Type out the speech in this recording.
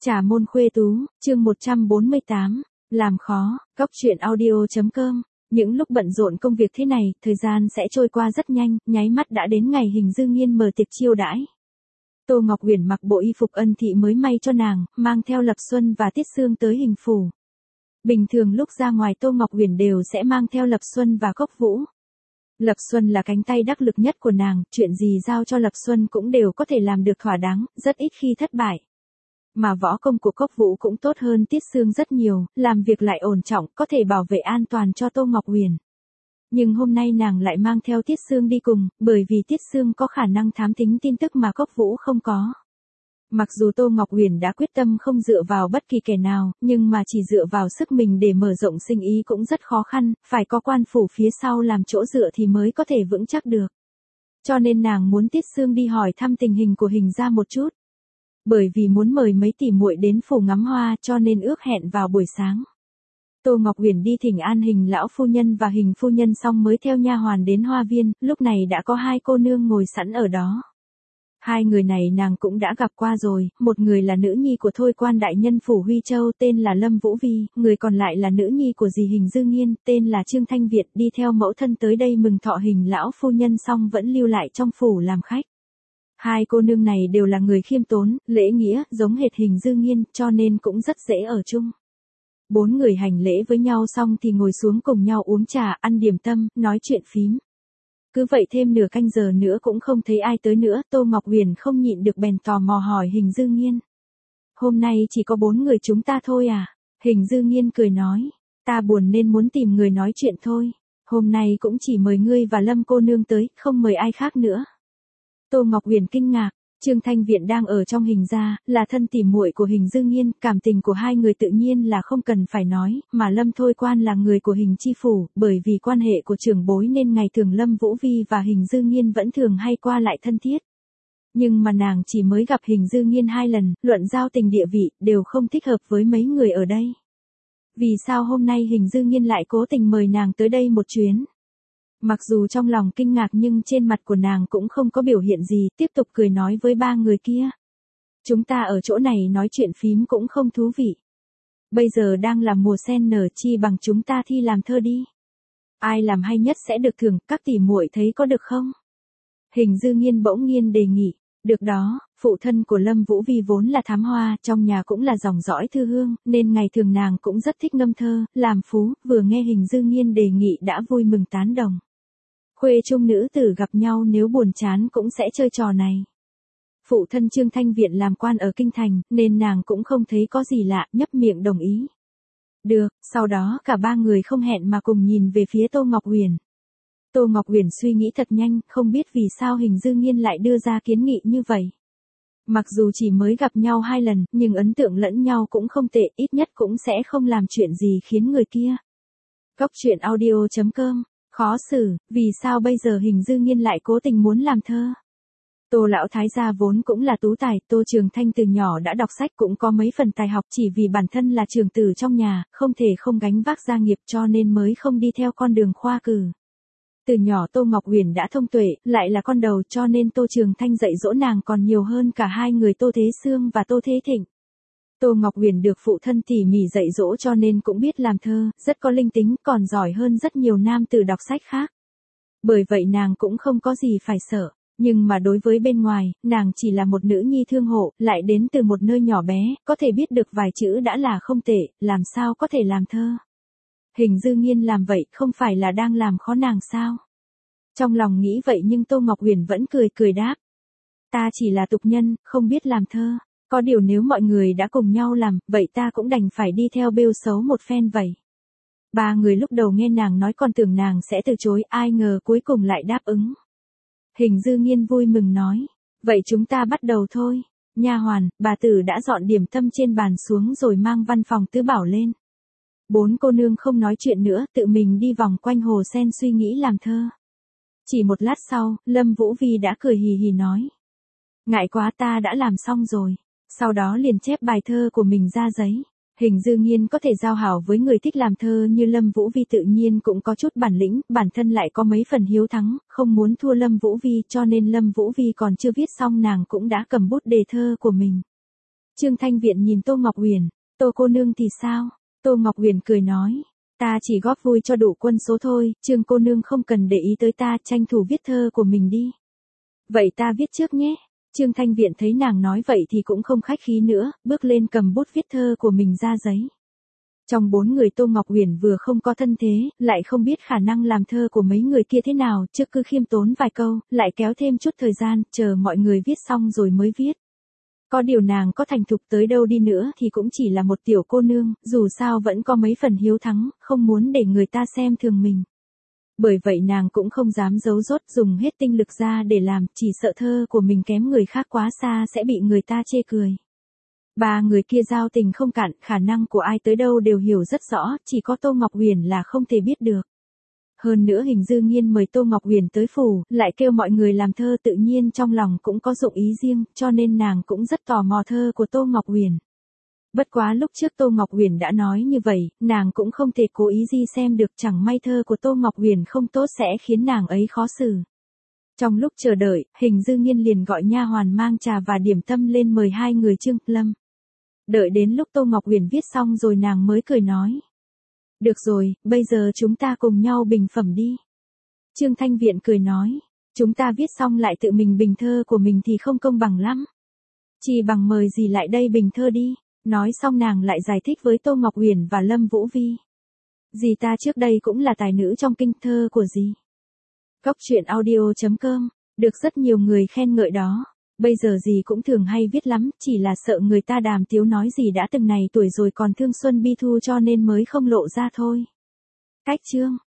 Trà môn khuê tú, chương 148, làm khó, góc truyện audio.com. Những lúc bận rộn công việc thế này, thời gian sẽ trôi qua rất nhanh, nháy mắt đã đến ngày Hình Dư Nghiên mở tiệc chiêu đãi. Tô Ngọc Uyển mặc bộ y phục Ân Thị mới may cho nàng, mang theo Lập Xuân và Tiết Sương tới Hình phủ. Bình thường lúc ra ngoài Tô Ngọc Uyển đều sẽ mang theo Lập Xuân và Cốc Vũ. Lập Xuân là cánh tay đắc lực nhất của nàng, chuyện gì giao cho Lập Xuân cũng đều có thể làm được thỏa đáng, rất ít khi thất bại. Mà võ công của Cốc Vũ cũng tốt hơn Tiết Sương rất nhiều, làm việc lại ổn trọng, có thể bảo vệ an toàn cho Tô Ngọc Uyển. Nhưng hôm nay nàng lại mang theo Tiết Sương đi cùng, bởi vì Tiết Sương có khả năng thám thính tin tức mà Cốc Vũ không có. Mặc dù Tô Ngọc Uyển đã quyết tâm không dựa vào bất kỳ kẻ nào, nhưng mà chỉ dựa vào sức mình để mở rộng sinh ý cũng rất khó khăn, phải có quan phủ phía sau làm chỗ dựa thì mới có thể vững chắc được. Cho nên nàng muốn Tiết Sương đi hỏi thăm tình hình của Hình gia một chút. Bởi vì muốn mời mấy tỷ muội đến phủ ngắm hoa cho nên ước hẹn vào buổi sáng. Tô Ngọc Uyển đi thỉnh an Hình lão phu nhân và Hình phu nhân xong mới theo nha hoàn đến hoa viên, lúc này đã có hai cô nương ngồi sẵn ở đó. Hai người này nàng cũng đã gặp qua rồi, một người là nữ nhi của Thôi quan đại nhân phủ Huy Châu tên là Lâm Vũ Vi, người còn lại là nữ nhi của dì Hình Dư Nghiên tên là Trương Thanh Việt, đi theo mẫu thân tới đây mừng thọ Hình lão phu nhân xong vẫn lưu lại trong phủ làm khách. Hai cô nương này đều là người khiêm tốn, lễ nghĩa, giống hệt Hình Dư Nghiên, cho nên cũng rất dễ ở chung. Bốn người hành lễ với nhau xong thì ngồi xuống cùng nhau uống trà, ăn điểm tâm, nói chuyện phím. Cứ vậy thêm nửa canh giờ nữa cũng không thấy ai tới nữa, Tô Ngọc Uyển không nhịn được bèn tò mò hỏi Hình Dư Nghiên. Hôm nay chỉ có 4 người chúng ta thôi à? Hình Dư Nghiên cười nói, ta buồn nên muốn tìm người nói chuyện thôi. Hôm nay cũng chỉ mời ngươi và Lâm cô nương tới, không mời ai khác nữa. Tô Ngọc Uyển kinh ngạc, Trương Thanh Viện đang ở trong Hình gia, là thân tỉ muội của Hình Dư Nghiên, cảm tình của hai người tự nhiên là không cần phải nói, mà Lâm Thôi quan là người của Hình chi phủ, bởi vì quan hệ của trưởng bối nên ngày thường Lâm Vũ Vi và Hình Dư Nghiên vẫn thường hay qua lại thân thiết. Nhưng mà nàng chỉ mới gặp Hình Dư Nghiên 2 lần, luận giao tình địa vị, đều không thích hợp với mấy người ở đây. Vì sao hôm nay Hình Dư Nghiên lại cố tình mời nàng tới đây một chuyến? Mặc dù trong lòng kinh ngạc nhưng trên mặt của nàng cũng không có biểu hiện gì, tiếp tục cười nói với ba người kia. Chúng ta ở chỗ này nói chuyện phím cũng không thú vị. Bây giờ đang là mùa sen nở, chi bằng chúng ta thi làm thơ đi. Ai làm hay nhất sẽ được thưởng, các tỷ muội thấy có được không? Hình Dư Nghiên bỗng nhiên đề nghị. Được đó, phụ thân của Lâm Vũ Vi vốn là thám hoa, trong nhà cũng là dòng dõi thư hương, nên ngày thường nàng cũng rất thích ngâm thơ, làm phú, vừa nghe Hình Dư Nghiên đề nghị đã vui mừng tán đồng. Khuê trung nữ tử gặp nhau nếu buồn chán cũng sẽ chơi trò này. Phụ thân Trương Thanh Viện làm quan ở Kinh Thành, nên nàng cũng không thấy có gì lạ, nhấp miệng đồng ý. Được, sau đó cả ba người không hẹn mà cùng nhìn về phía Tô Ngọc Uyển. Tô Ngọc Uyển suy nghĩ thật nhanh, không biết vì sao Hình Dư Nghiên lại đưa ra kiến nghị như vậy. Mặc dù chỉ mới gặp nhau 2 lần, nhưng ấn tượng lẫn nhau cũng không tệ, ít nhất cũng sẽ không làm chuyện gì khiến người kia. Góc truyện audio.com. Khó xử, vì sao bây giờ Hình Dư Nghiên lại cố tình muốn làm thơ? Tô lão thái gia vốn cũng là tú tài, Tô Trường Thanh từ nhỏ đã đọc sách cũng có mấy phần tài học, chỉ vì bản thân là trưởng tử trong nhà, không thể không gánh vác gia nghiệp cho nên mới không đi theo con đường khoa cử. Từ nhỏ Tô Ngọc Uyển đã thông tuệ, lại là con đầu cho nên Tô Trường Thanh dạy dỗ nàng còn nhiều hơn cả hai người Tô Thế Sương và Tô Thế Thịnh. Tô Ngọc Uyển được phụ thân tỉ mỉ dạy dỗ cho nên cũng biết làm thơ, rất có linh tính, còn giỏi hơn rất nhiều nam tử đọc sách khác. Bởi vậy nàng cũng không có gì phải sợ, nhưng mà đối với bên ngoài, nàng chỉ là một nữ nhi thương hộ, lại đến từ một nơi nhỏ bé, có thể biết được vài chữ đã là không tệ, làm sao có thể làm thơ. Hình Dư Nghiên làm vậy không phải là đang làm khó nàng sao? Trong lòng nghĩ vậy nhưng Tô Ngọc Uyển vẫn cười cười đáp. Ta chỉ là tục nhân, không biết làm thơ. Có điều nếu mọi người đã cùng nhau làm, vậy ta cũng đành phải đi theo bêu xấu một phen vậy. Ba người lúc đầu nghe nàng nói còn tưởng nàng sẽ từ chối, ai ngờ cuối cùng lại đáp ứng. Hình Dư Nghiên vui mừng nói, vậy chúng ta bắt đầu thôi. Nha hoàn, bà tử đã dọn điểm tâm trên bàn xuống rồi mang văn phòng tứ bảo lên. 4 cô nương không nói chuyện nữa, tự mình đi vòng quanh hồ sen suy nghĩ làm thơ. Chỉ một lát sau, Lâm Vũ Vi đã cười hì hì nói. Ngại quá, ta đã làm xong rồi. Sau đó liền chép bài thơ của mình ra giấy. Hình Dư Nghiên có thể giao hảo với người thích làm thơ như Lâm Vũ Vi tự nhiên cũng có chút bản lĩnh, bản thân lại có mấy phần hiếu thắng, không muốn thua Lâm Vũ Vi cho nên Lâm Vũ Vi còn chưa viết xong nàng cũng đã cầm bút đề thơ của mình. Trương Thanh Viện nhìn Tô Ngọc Uyển, Tô cô nương thì sao? Tô Ngọc Uyển cười nói, ta chỉ góp vui cho đủ quân số thôi, Trương cô nương không cần để ý tới ta, tranh thủ viết thơ của mình đi. Vậy ta viết trước nhé. Trương Thanh Viện thấy nàng nói vậy thì cũng không khách khí nữa, bước lên cầm bút viết thơ của mình ra giấy. Trong 4 người Tô Ngọc Uyển vừa không có thân thế, lại không biết khả năng làm thơ của mấy người kia thế nào, trước cứ khiêm tốn vài câu, lại kéo thêm chút thời gian, chờ mọi người viết xong rồi mới viết. Có điều nàng có thành thục tới đâu đi nữa thì cũng chỉ là một tiểu cô nương, dù sao vẫn có mấy phần hiếu thắng, không muốn để người ta xem thường mình. Bởi vậy nàng cũng không dám giấu dốt dùng hết tinh lực ra để làm, chỉ sợ thơ của mình kém người khác quá xa sẽ bị người ta chê cười. 3 người kia giao tình không cạn, khả năng của ai tới đâu đều hiểu rất rõ, chỉ có Tô Ngọc Uyển là không thể biết được. Hơn nữa Hình Dư Nghiên mời Tô Ngọc Uyển tới phủ, lại kêu mọi người làm thơ, tự nhiên trong lòng cũng có dụng ý riêng, cho nên nàng cũng rất tò mò thơ của Tô Ngọc Uyển. Bất quá lúc trước Tô Ngọc Uyển đã nói như vậy, nàng cũng không thể cố ý gì xem được, chẳng may thơ của Tô Ngọc Uyển không tốt sẽ khiến nàng ấy khó xử. Trong lúc chờ đợi, Hình Dư Nghiên liền gọi nha hoàn mang trà và điểm tâm lên mời 2 người Trương, Lâm. Đợi đến lúc Tô Ngọc Uyển viết xong rồi nàng mới cười nói. Được rồi, bây giờ chúng ta cùng nhau bình phẩm đi. Trương Thanh Viện cười nói. Chúng ta viết xong lại tự mình bình thơ của mình thì không công bằng lắm. Chỉ bằng mời dì lại đây bình thơ đi. Nói xong nàng lại giải thích với Tô Ngọc Uyển và Lâm Vũ Vi. Dì ta trước đây cũng là tài nữ trong kinh thơ của dì. Cóc truyện audio.com, được rất nhiều người khen ngợi đó. Bây giờ dì cũng thường hay viết lắm, chỉ là sợ người ta đàm tiếu nói dì đã từng này tuổi rồi còn thương xuân bi thu cho nên mới không lộ ra thôi. Cách chương